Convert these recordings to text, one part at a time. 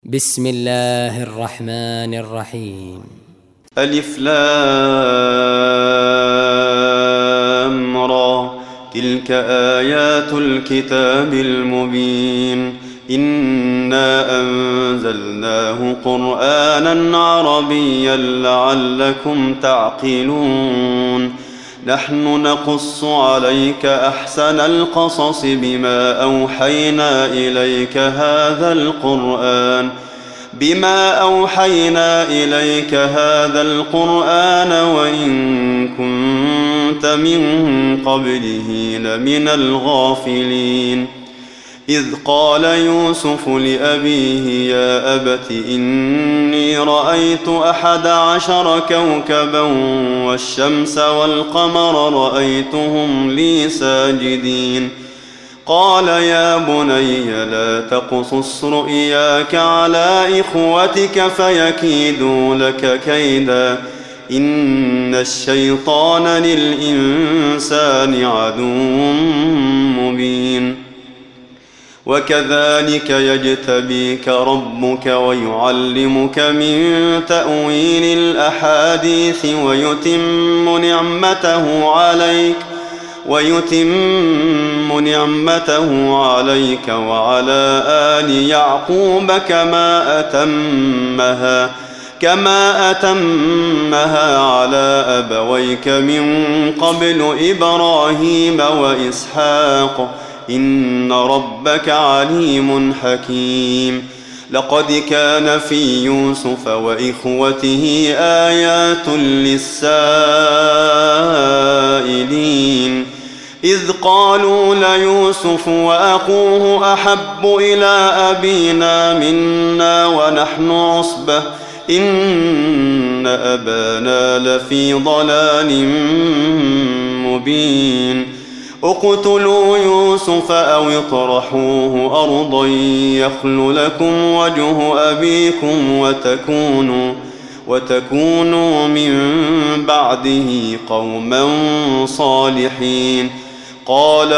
بسم الله الرحمن الرحيم. ألف لام را، تلك آيات الكتاب المبين. إنا أنزلناه قرآنا عربيا لعلكم تعقلون. نحن نقص عليك أحسن القصص بما أوحينا إليك هذا القرآن وإن كنت من قبله لمن الغافلين. إذ قال يوسف لأبيه يا أبت إني رأيت 11 كوكبا والشمس والقمر رأيتهم لي ساجدين. قال يا بني لا تقصص رؤياك على إخوتك فيكيدوا لك كيدا إن الشيطان للإنسان عدو مبين. وكذلك يجتبيك ربك ويعلمك من تأويل الأحاديث ويتم نعمته عليك وعلى آل يعقوب كما أتمها على أبويك من قبل إبراهيم وإسحاق إن ربك عليم حكيم. لقد كان في يوسف وإخوته آيات للسائلين إذ قالوا ليوسف وأخوه أحب إلى أبينا منا ونحن عصبة إن أبانا لفي ضلال مبين. اقتلوا يوسف أو اطرحوه أرضا يخل لكم وجه أبيكم وتكونوا من بعده قوما صالحين. قال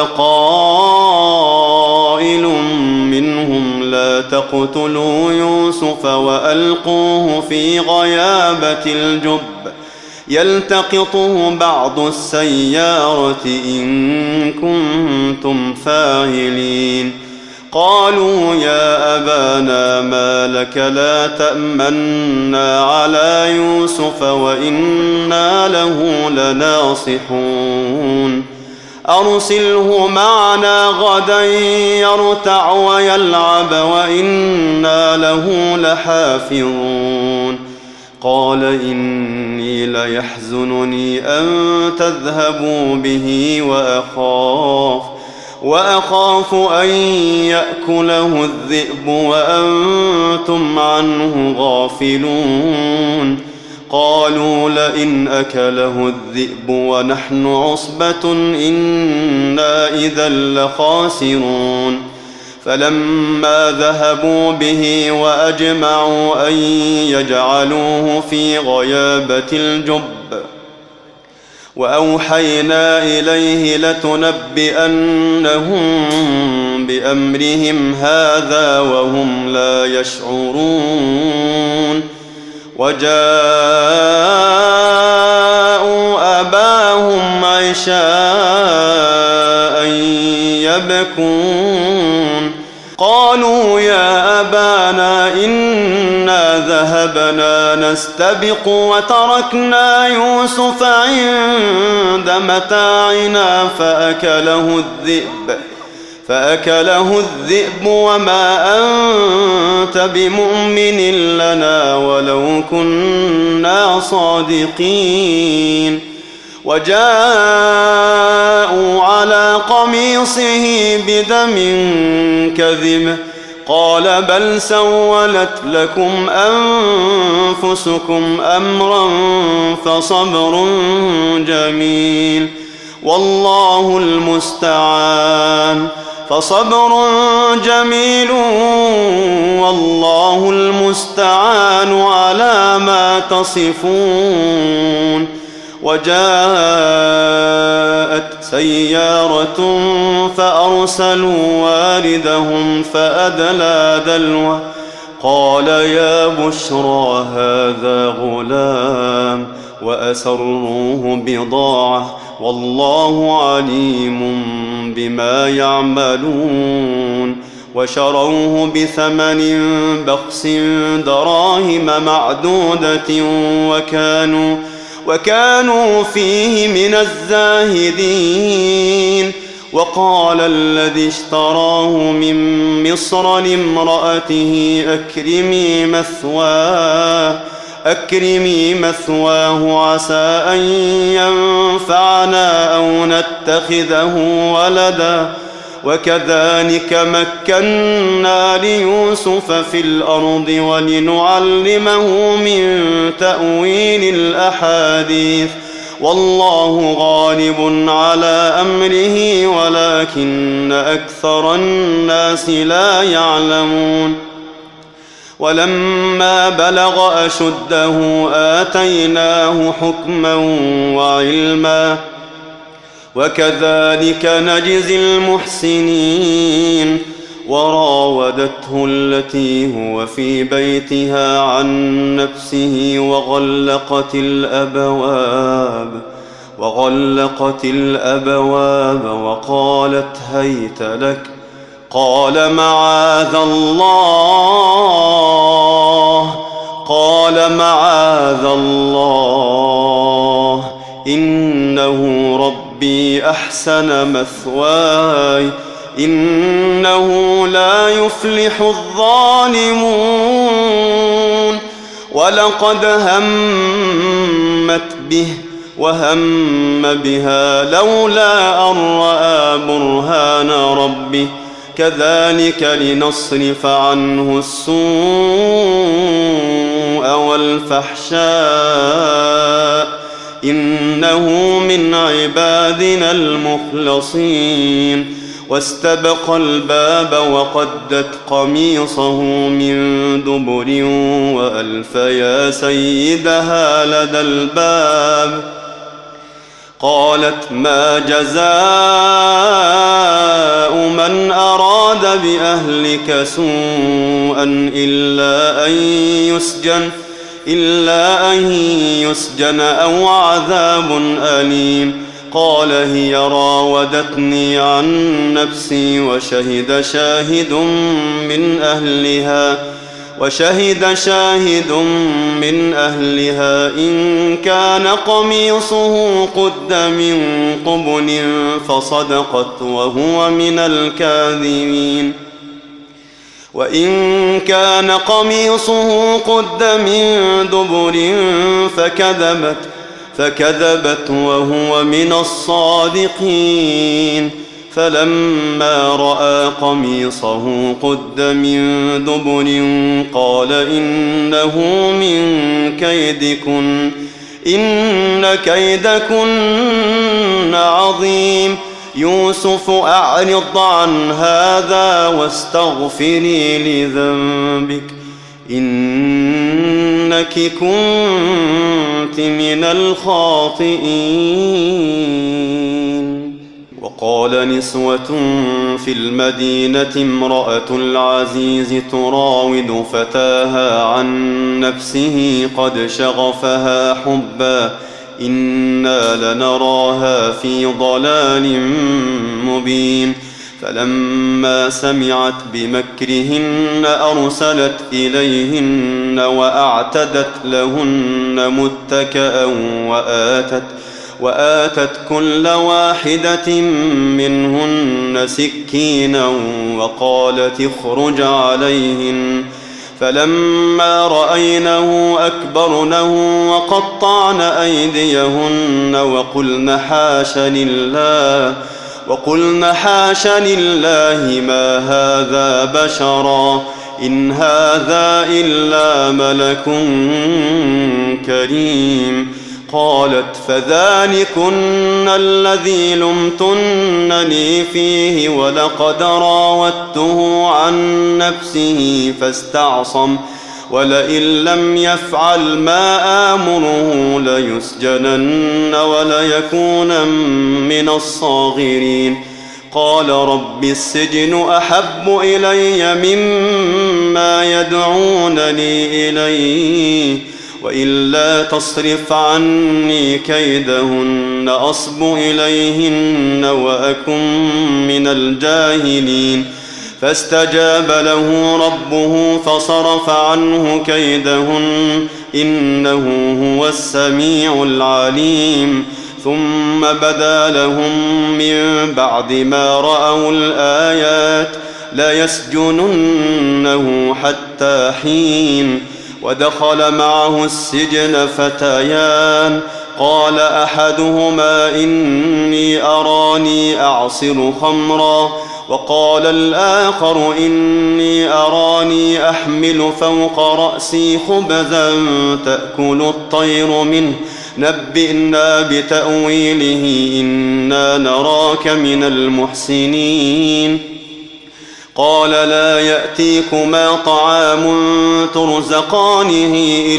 قائل منهم لا تقتلوا يوسف وألقوه في غيابة الجب يلتقطه بعض السيارة إن كنتم فاعلين. قالوا يا أبانا ما لك لا تأمنا على يوسف وإنا له لناصحون. أرسله معنا غدا يرتع ويلعب وإنا له لحافظون. قال إني ليحزنني أن تذهبوا به وأخاف أن يأكله الذئب وأنتم عنه غافلون. قالوا لئن أكله الذئب ونحن عصبة إنا إذا لخاسرون. فلما ذهبوا به وأجمعوا أن يجعلوه في غيابة الجب وأوحينا إليه لتنبئنهم بأمرهم هذا وهم لا يشعرون. وجاءوا أباهم عشاء يبكون. قالوا يا أبانا إنا ذهبنا نستبق وتركنا يوسف عند متاعنا فأكله الذئب وما أنت بمؤمن لنا ولو كنا صادقين. وجاءوا على قميصه بدم كذب قال بل سولت لكم أنفسكم أمرا فصبر جميل والله المستعان والله المستعان على ما تصفون. وجاءت سيارة فأرسلوا واردهم فأدلى دلوه قال يا بشرى هذا غلام وأسروه بضاعة والله عليم بما يعملون وشروه بثمن بخس دراهم معدودة وكانوا فيه من الزاهدين. وقال الذي اشتراه من مصر لامرأته أكرمي مثواه عسى أن ينفعنا أو نتخذه ولدا وكذلك مكنا ليوسف في الأرض ولنعلمه من تأويل الأحاديث والله غالب على أمره ولكن أكثر الناس لا يعلمون. ولما بلغ أشده آتيناه حكما وعلما وكذلك نجزي المحسنين. وراودته التي هو في بيتها عن نفسه وغلقت الأبواب وقالت هيت لك قال معاذ الله إنه ربي أحسن مثواي إنه لا يفلح الظالمون. ولقد همت به وهم بها لولا أن رأى برهان ربه كذلك لنصرف عنه السوء والفحشاء إنه من عبادنا المخلصين. واستبق الباب وقدت قميصه من دبر وألف يا سيدها لدى الباب قالت ما جزاء من أراد بأهلك سوءا إلا أن يسجن أو عذاب أليم. قال هي راودتني عن نفسي وشهد شاهد من أهلها إن كان قميصه قد من قبل فصدقت وهو من الكاذبين وإن كان قميصه قد من دبر فكذبت وهو من الصادقين. فلما رأى قميصه قد من دبر قال إنه من كيدكن إن كيدكن عظيم. يوسف أعرض عن هذا واستغفري لذنبك إنك كنت من الخاطئين. وقال نسوة في المدينة امرأة العزيز تراود فتاها عن نفسه قد شغفها حبا إنا لنراها في ضلال مبين. فلما سمعت بمكرهن أرسلت إليهن وأعتدت لهن متكأ وآتت كل واحدة منهن سكينا وقالت اخرج عليهن. فلما رأينه أكبرنه وقطعن أيديهن وقلن حاش لله ما هذا بشرا إن هذا إلا ملك كريم. قالت فذلكن الذي لمتنني فيه ولقد راودته عن نفسه فاستعصم ولئن لم يفعل ما آمره ليسجنن وليكون من الصاغرين. قال رب السجن أحب إلي مما يدعونني إليه وإلا تصرف عني كيدهن أصب إليهن وأكن من الجاهلين فاستجاب له ربه فصرف عنه كيدهن إنه هو السميع العليم ثم بدا لهم من بعد ما رأوا الآيات ليسجننه حتى حين ودخل معه السجن فتيان قال أحدهما إني أراني أعصر خمرا وقال الآخر إني أراني أحمل فوق رأسي خبزا تأكل الطير منه نبئنا بتأويله إنا نراك من المحسنين قال لا يأتيكما طعام ترزقانه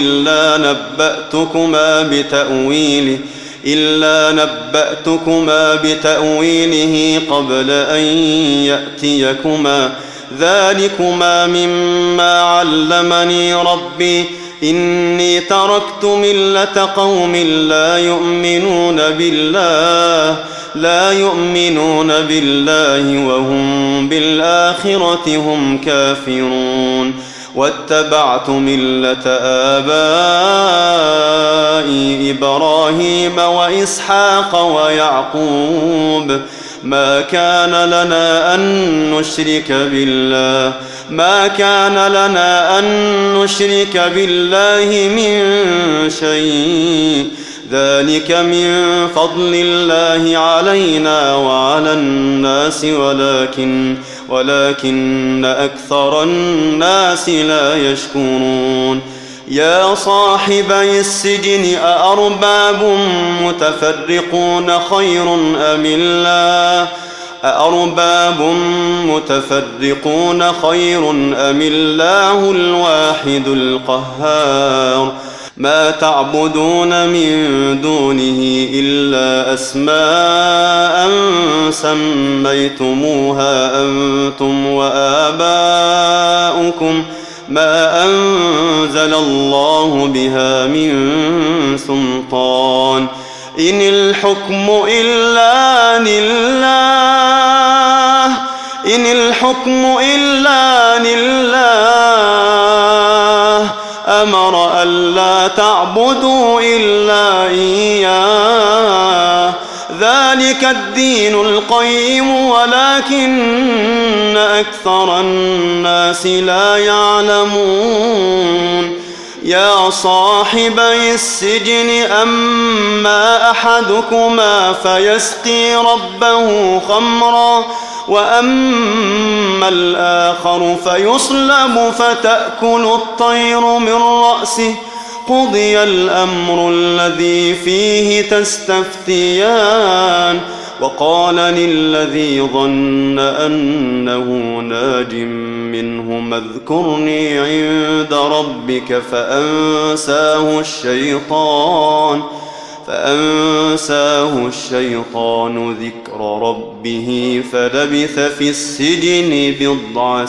إلا نبأتكما بتأويله قبل أن يأتيكما ذلكما مما علمني ربي إني تركت ملة قوم لا يؤمنون بالله وهم بالآخرة هم كافرون واتبعت ملة آبائي إبراهيم وإسحاق ويعقوب ما كان لنا أن نشرك بالله من شيء ذلك من فضل الله علينا وعلى الناس ولكن أكثر الناس لا يشكرون يا صاحبي السجن أأرباب متفرقون خير أم الله الواحد القهار ما تعبدون من دونه إلا أسماء سميتموها أنتم وآباؤكم ما أنزل الله بها من سلطان إن الحكم إلا لله أمر ألا تعبدوا إلا إياه ذلك الدين القيم ولكن أكثر الناس لا يعلمون يا صاحبي السجن أما أحدكما فيسقي ربه خمرا وأما الآخر فيصلب فتأكل الطير من رأسه قضي الأمر الذي فيه تستفتيان وقال للذي ظن أنه ناج منه اذكرني عند ربك فأنساه الشيطان ذكر ربه فلبث في السجن 9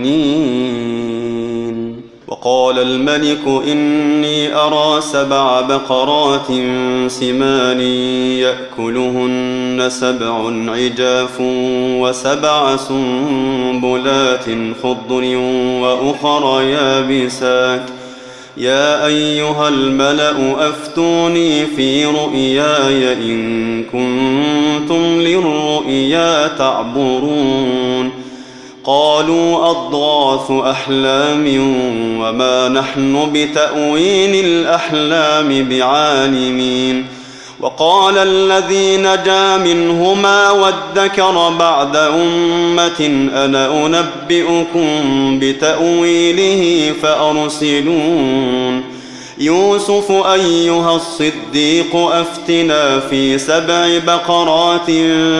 سنين وقال الملك إني أرى 7 بقرات سمان يأكلهن 7 عجاف و7 سنبلات خضر وأخر يابسات يا أيها الملأ أفتوني في رؤياي إن كنتم للرؤيا تعبرون قالوا أضغاث أحلام وما نحن بتأويل الأحلام بعالمين وقال الذي نجا منهما وادكر بعد أمة أنا أنبئكم بتأويله فأرسلون يوسف أيها الصديق أفتنا في 7 بقرات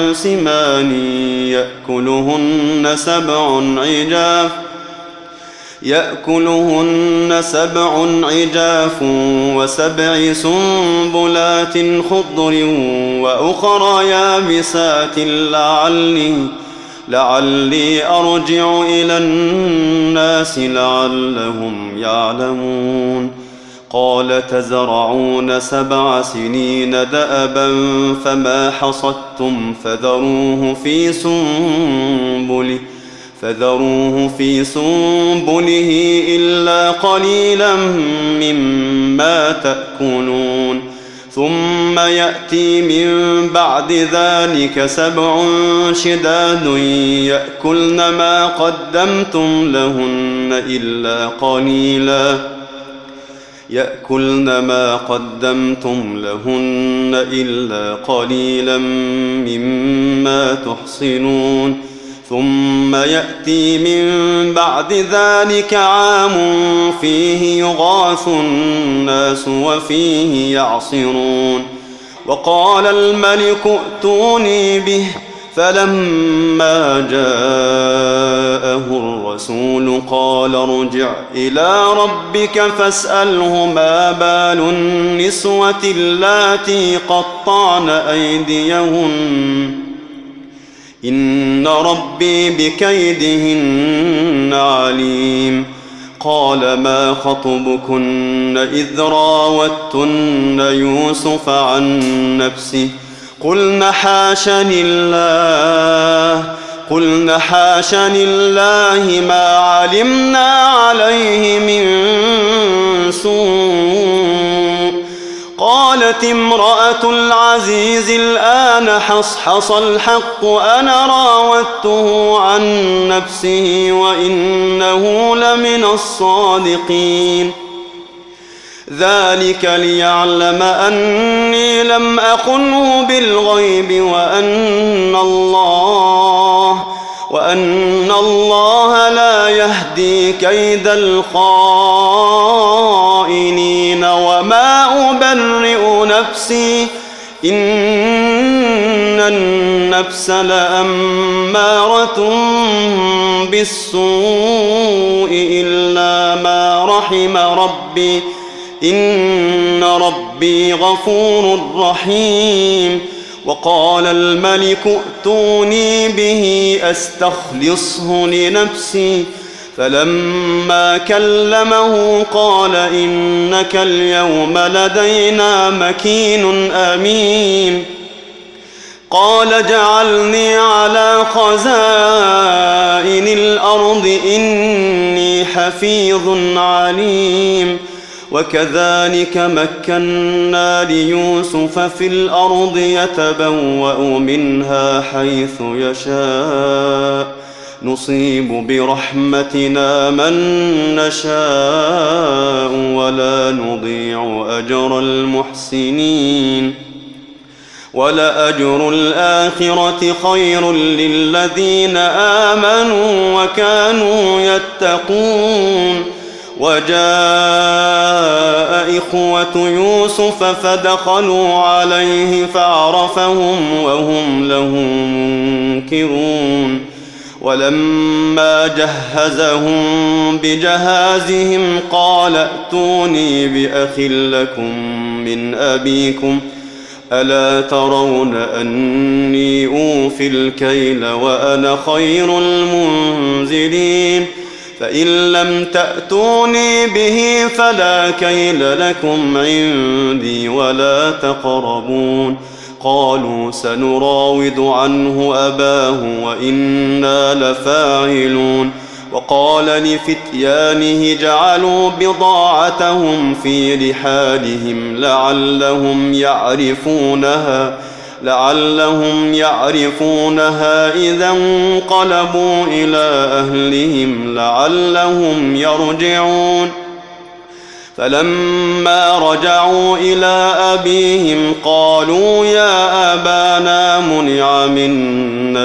سمان يأكلهن 7 عجاف يأكلهن 7 عجاف و7 سنبلات خضر وأخر يابسات لعلي أرجع إلى الناس لعلهم يعلمون قال تزرعون 7 سنين دأبا فما حصدتم فذروه في سنبله إلا قليلا مما تأكلون ثم يأتي من بعد ذلك 7 شداد يأكلن ما قدمتم لهن إلا قليلا مما تحصنون ثم يأتي من بعد ذلك عام فيه يغاث الناس وفيه يعصرون وقال الملك ائتوني به فلما جاءه الرسول قال ارجع إلى ربك فاسأله ما بال النسوة اللاتي قطعن أيديهن إن ربي بكيدهن عليم قال ما خطبكن إذ راوتن يوسف عن نفسه قلن حاش لله ما علمنا عليه من سوء قالت امرأة العزيز الآن حصحص الحق أنا راودته عن نفسه وإنه لمن الصادقين ذلك ليعلم أني لم أخنه بالغيب وأن الله لا يهدي كيد الخائنين وما أبرئ نفسي إن النفس لأمارة بالسوء إلا ما رحم ربي إن ربي غفور رحيم وقال الملك ائتوني به أستخلصه لنفسي فلما كلمه قال إنك اليوم لدينا مكين أمين قال اجعلني على خزائن الأرض إني حفيظ عليم وكذلك مكنا ليوسف في الأرض يتبوأ منها حيث يشاء نصيب برحمتنا من نشاء ولا نضيع أجر المحسنين ولأجر الآخرة خير للذين آمنوا وكانوا يتقون وجاء إخوة يوسف فدخلوا عليه فعرفهم وهم له منكرون ولما جهزهم بجهازهم قال ائتوني بأخ لكم من أبيكم ألا ترون أني أوفي الكيل وأنا خير المنزلين فإن لم تأتوني به فلا كيل لكم عندي ولا تقربون قالوا سنراود عنه أباه وإنا لفاعلون وقال لفتيانه جعلوا بضاعتهم في رحالهم لعلهم يعرفونها إذا انقلبوا إلى أهلهم لعلهم يرجعون فلما رجعوا إلى أبيهم قالوا يا أبانا منع منا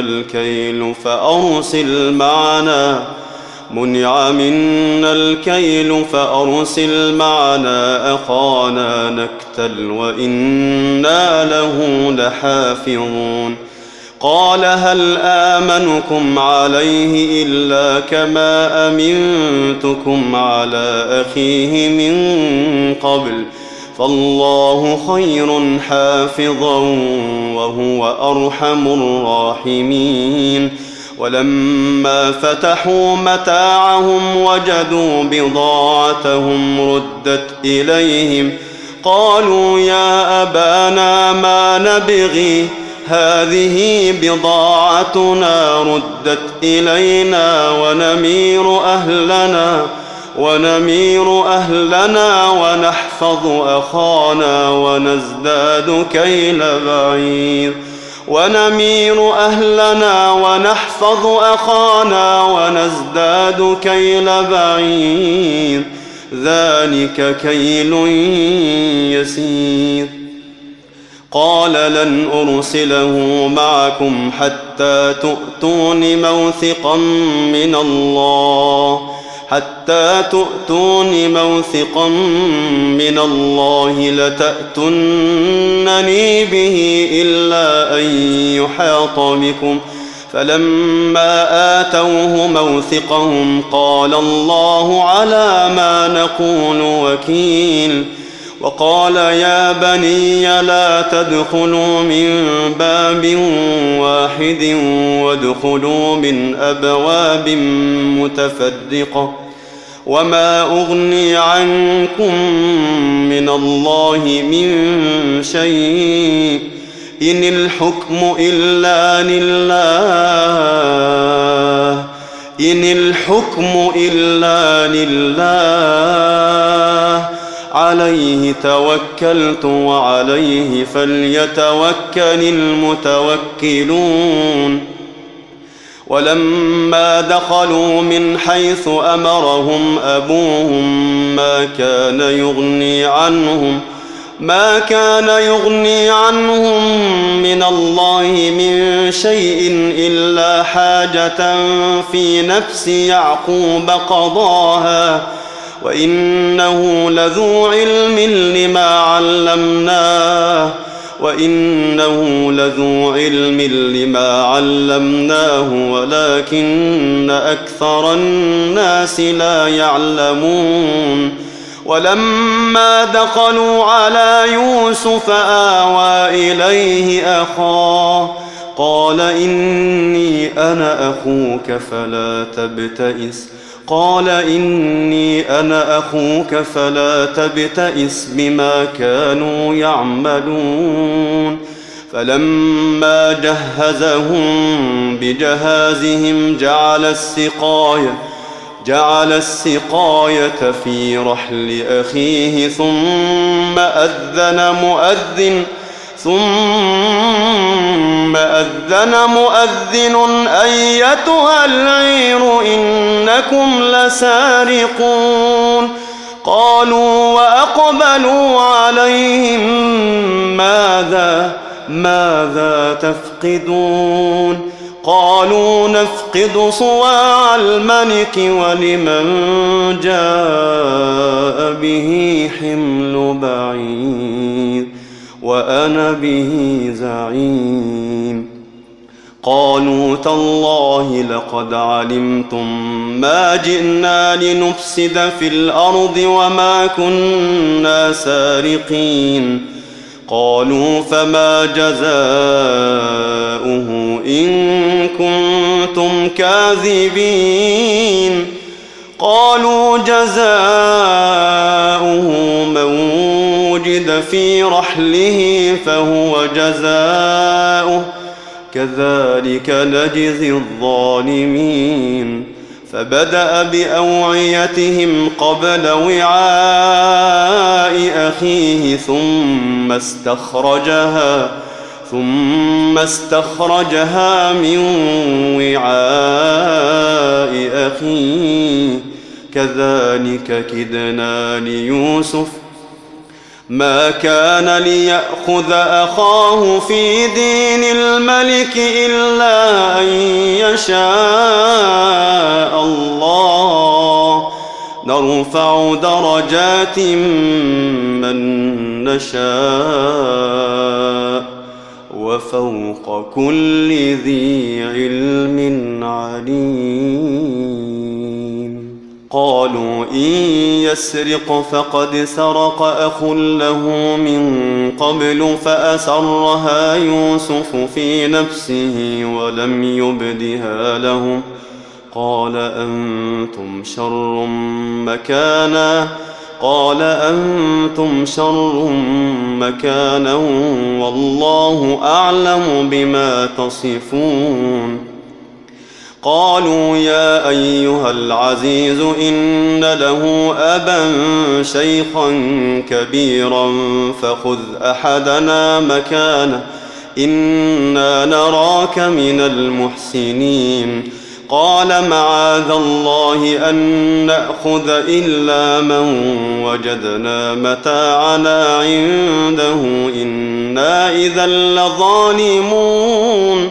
الكيل فأرسل معنا أخانا نكتل وإنا له لحافظون قال هل آمنكم عليه إلا كما أمنتكم على أخيه من قبل فالله خير حافظا وهو أرحم الراحمين ولما فتحوا متاعهم وجدوا بضاعتهم ردت إليهم قالوا يا أبانا ما نبغي هذه بضاعتنا ردت إلينا ونمير أهلنا ونحفظ أخانا ونزداد كيل بعير ذلك كيل يسير قال لن أرسله معكم حتى تؤتون موثقا من الله لتأتونني به إلا أن يحاط بكم فلما آتوه موثقهم قال الله على ما نقول وكيل وقال يا بني لا تدخلوا من باب واحد وادخلوا من أبواب متفرقة وما أغني عنكم من الله من شيء إن الحكم إلا لله عليه توكلت وعليه فليتوكل المتوكلون ولما دخلوا من حيث أمرهم أبوهم ما كان يغني عنهم من الله من شيء إلا حاجة في نفس يعقوب قضاها وإنه لذو علم لما علمناه ولكن أكثر الناس لا يعلمون ولما دخلوا على يوسف آوى إليه أخاه قال إني أنا أخوك فلا تبتئس بما كانوا يعملون فلما جهزهم بجهازهم جعل السقاية في رحل أخيه ثم أذن مؤذن أيتها العير إنكم لسارقون قالوا وأقبلوا عليهم ماذا تفقدون قالوا نفقد صواع الملك ولمن جاء به حمل بعير وأنا به زعيم قالوا تالله لقد علمتم ما جئنا لنفسد في الأرض وما كنا سارقين قالوا فما جزاؤه إن كنتم كاذبين قالوا جزاؤه من وجد في رحله فهو جزاؤه كذلك نجزي الظالمين فبدأ بأوعيتهم قبل وعاء أخيه ثم استخرجها من وعاء أخيه كذلك كدنا ليوسف ما كان ليأخذ أخاه في دين الملك إلا أن يشاء الله نرفع درجات من نشاء وفوق كل ذي علم عليم. قالوا إن يسرق فقد سرق أخ له من قبل فأسرها يوسف في نفسه ولم يبدها لهم. قال أنتم شر مكانا والله أعلم بما تصفون. قالوا يا أيها العزيز إن له أبا شيخا كبيرا فخذ أحدنا مكانه إنا نراك من المحسنين. قال معاذ الله أن نأخذ إلا من وجدنا متاعنا عنده إنا إذا لظالمون.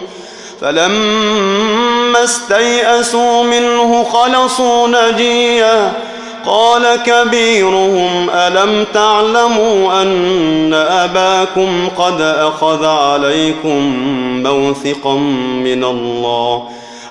فلما استيئسوا منه خلصوا نجيا. قال كبيرهم ألم تعلموا أن أباكم قد أخذ عليكم موثقا من الله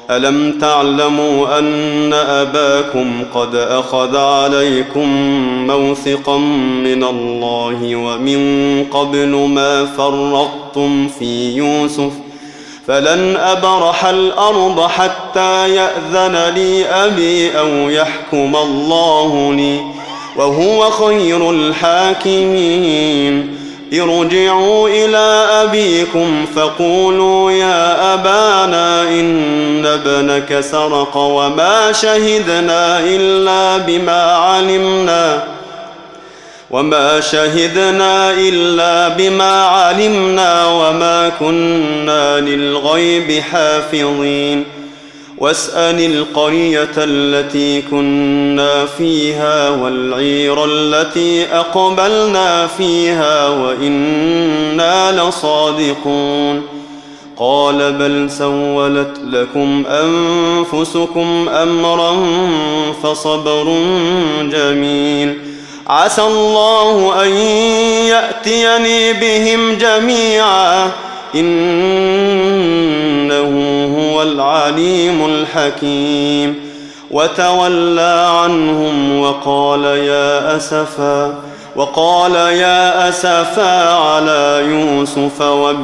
ومن قبل ما فرطتم في يوسف فلن أبرح الأرض حتى يأذن لي أبي أو يحكم الله لي وهو خير الحاكمين. ارجعوا إلى أبيكم فقولوا يا أبانا إن ابنك سرق وما شهدنا إلا بما علمنا وما كنا للغيب حافظين. واسأل القرية التي كنا فيها والعير التي أقبلنا فيها وإنا لصادقون. قال بل سولت لكم أنفسكم أمرا فصبر جميل عسى الله أن يأتيني بهم جميعا إنه هو العليم الحكيم. وتولى عنهم وقال يا أسفا على يوسف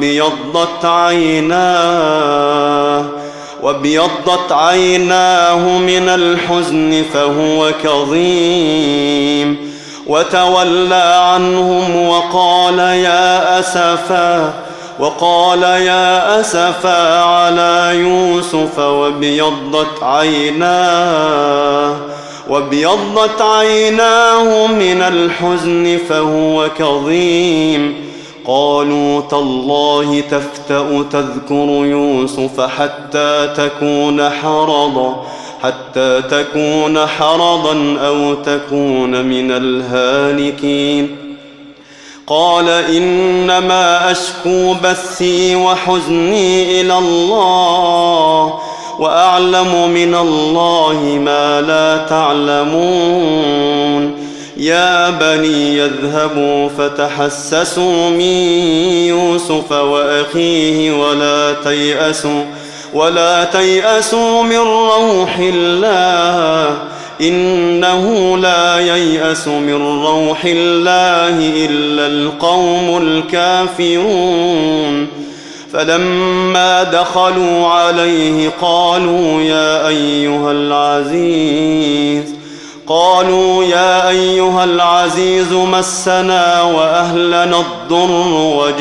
وابيضت عيناه من الحزن فهو كظيم. وتولى عنهم وقال يا أسفا على يوسف وابيضت عيناه من الحزن فهو كظيم. قالوا تالله تفتأ تذكر يوسف حتى تكون حرضا أو تكون من الهالكين. قال إنما أشكو بثي وحزني إلى الله وأعلم من الله ما لا تعلمون. يا بني يذهبوا فتحسسوا من يوسف وأخيه ولا تيأسوا من روح الله إنه لا ييأس من روح الله إلا القوم الكافرون. فلما دخلوا عليه قالوا يا أيها العزيز مسنا وأهلنا الضر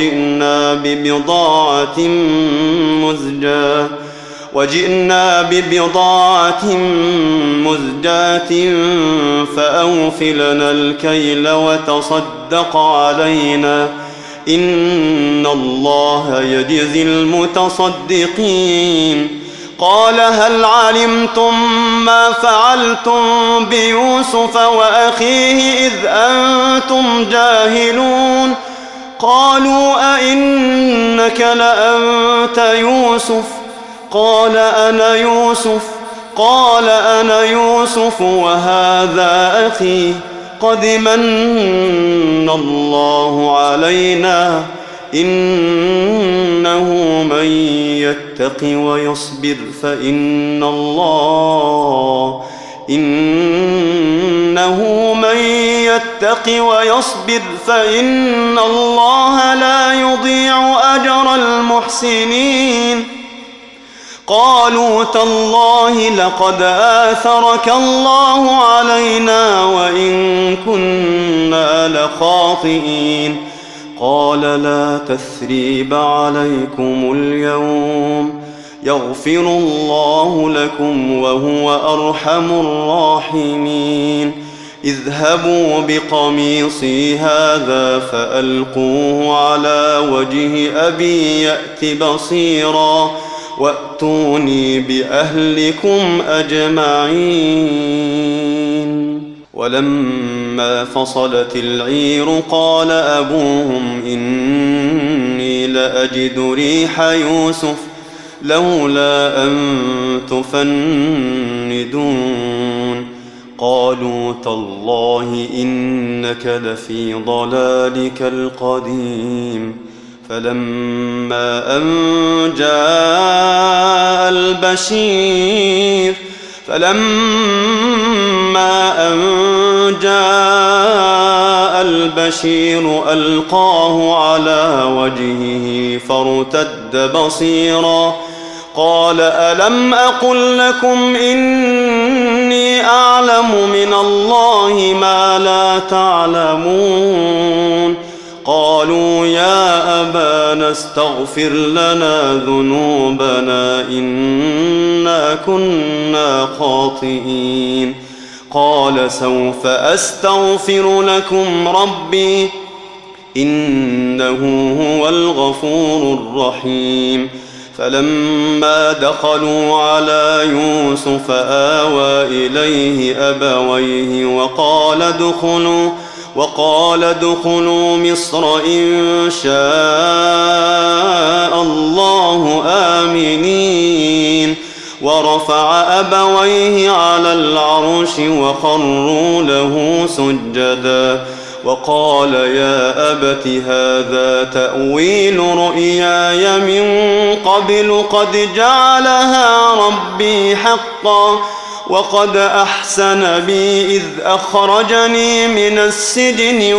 وجئنا ببضاعة مزجاة فأوف لنا الكيل وتصدق علينا إن الله يجزي المتصدقين. قال هل علمتم ما فعلتم بيوسف وأخيه إذ أنتم جاهلون؟ قالوا أئنك لأنت يوسف؟ قال أنا يوسف وهذا أخي قد من الله علينا إنه من يتق ويصبر فإن الله لا يضيع أجر المحسنين. قالوا تالله لقد آثرك الله علينا وإن كنا لخاطئين. قال لا تثريب عليكم اليوم يغفر الله لكم وهو أرحم الراحمين. اذهبوا بقميصي هذا فألقوه على وجه أبي يأت بصيرا وأتوني بأهلكم أجمعين. ولما فصلت العير قال أبوهم إني لأجد ريح يوسف لولا أن تفندون. قالوا تالله إنك لفي ضلالك القديم. فلما أن جاء البشير ألقاه على وجهه فارتد بصيرا قال ألم أقل لكم إني أعلم من الله ما لا تعلمون. قالوا يا أبانا استغفر لنا ذنوبنا إنا كنا خاطئين. قال سوف أستغفر لكم ربي إنه هو الغفور الرحيم. فلما دخلوا على يوسف آوى إليه أبويه وقال ادخلوا مصر إن شاء الله آمنين. ورفع أبويه على العرش وخروا له سجدا وقال يا أبت هذا تأويل رؤياي من قبل قد جعلها ربي حقا وقد أحسن بي إذ أخرجني من السجن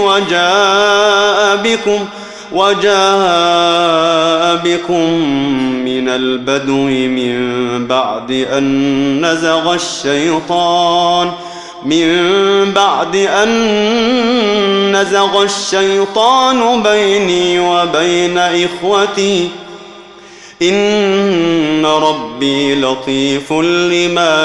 وجاء بكم من البدو من بعد أن نزغ الشيطان بيني وبين إخوتي إن ربي لطيف لما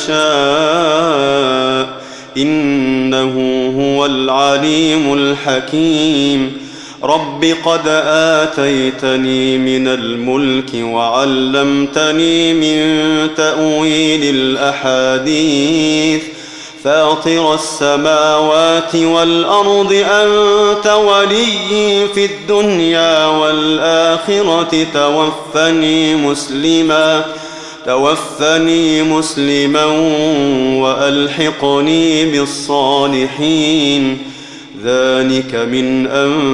يشاء إنه هو العليم الحكيم. رب قد آتيتني من الملك وعلمتني من تأويل الأحاديث فاطر السماوات والأرض أنت ولي في الدنيا والآخرة توفني مسلما وألحقني بالصالحين. ذلك من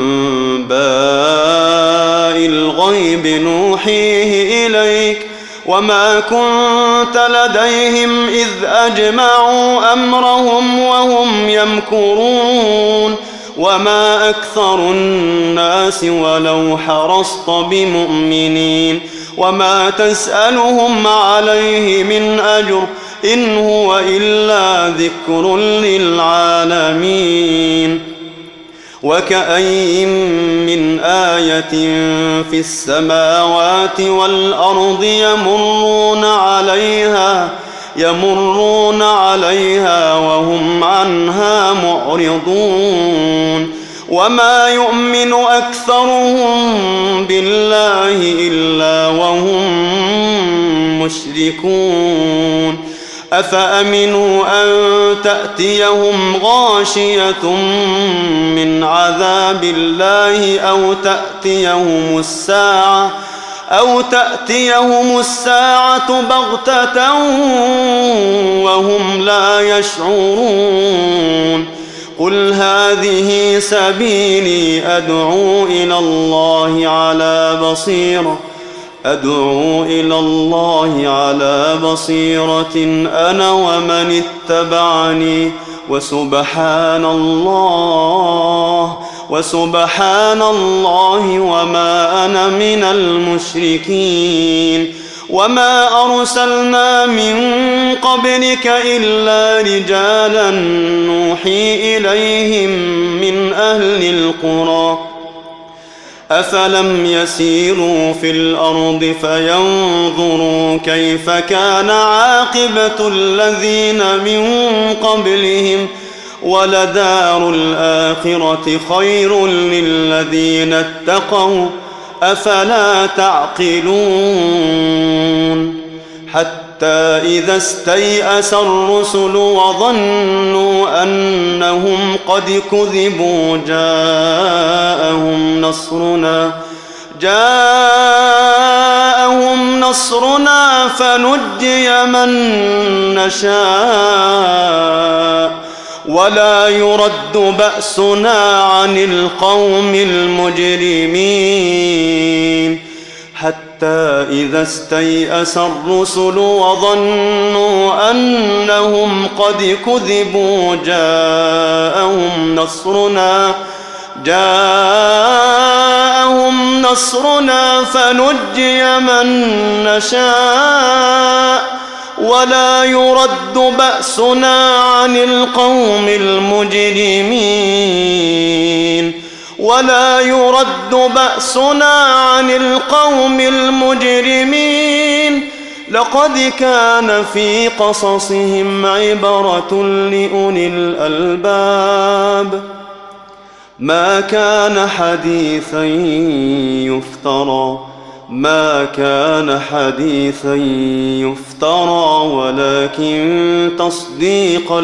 أنباء الغيب نوحيه إليك وما كنت لديهم إذ أجمعوا أمرهم وهم يمكرون. وما أكثر الناس ولو حرصت بمؤمنين وما تسألهم عليه من أجر إن هو إلا ذكر للعالمين. وكأين من آية في السماوات والأرض يمرون عليها وهم عنها معرضون. وما يؤمن أكثرهم بالله إلا وهم مشركون. أفأمنوا أن تأتيهم غاشية من عذاب الله أو تأتيهم الساعة بغتة وهم لا يشعرون. قل هذه سبيلي أدعو إلى الله على بصيرة أنا ومن اتبعني وسبحان الله وما أنا من المشركين وما أرسلنا من قبلك إلا رجالا نوحي إليهم من أهل القرى أفلم يسيروا في الأرض فينظروا كيف كان عاقبة الذين من قبلهم ولدار الآخرة خير للذين اتقوا أفلا تعقلون حتى إذا استيأس الرسل وظنوا أنهم قد كذبوا جاءهم نصرنا فنجي من نشاء ولا يرد بأسنا عن القوم المجرمين حتى إذا استيأس الرسل وظنوا أنهم قد كذبوا جاءهم نصرنا فنجي من نشاء ولا يرد بأسنا عن القوم المجرمين لقد كان في قصصهم عبرة لأولي الألباب ما كان حديثا يفترى ولكن تصديق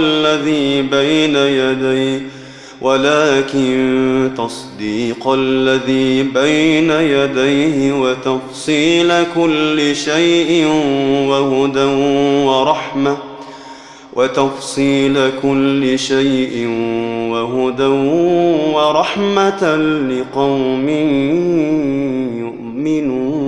الذي بين يديه وتفصيل كل شيء وهدى ورحمة لقوم يؤمنون.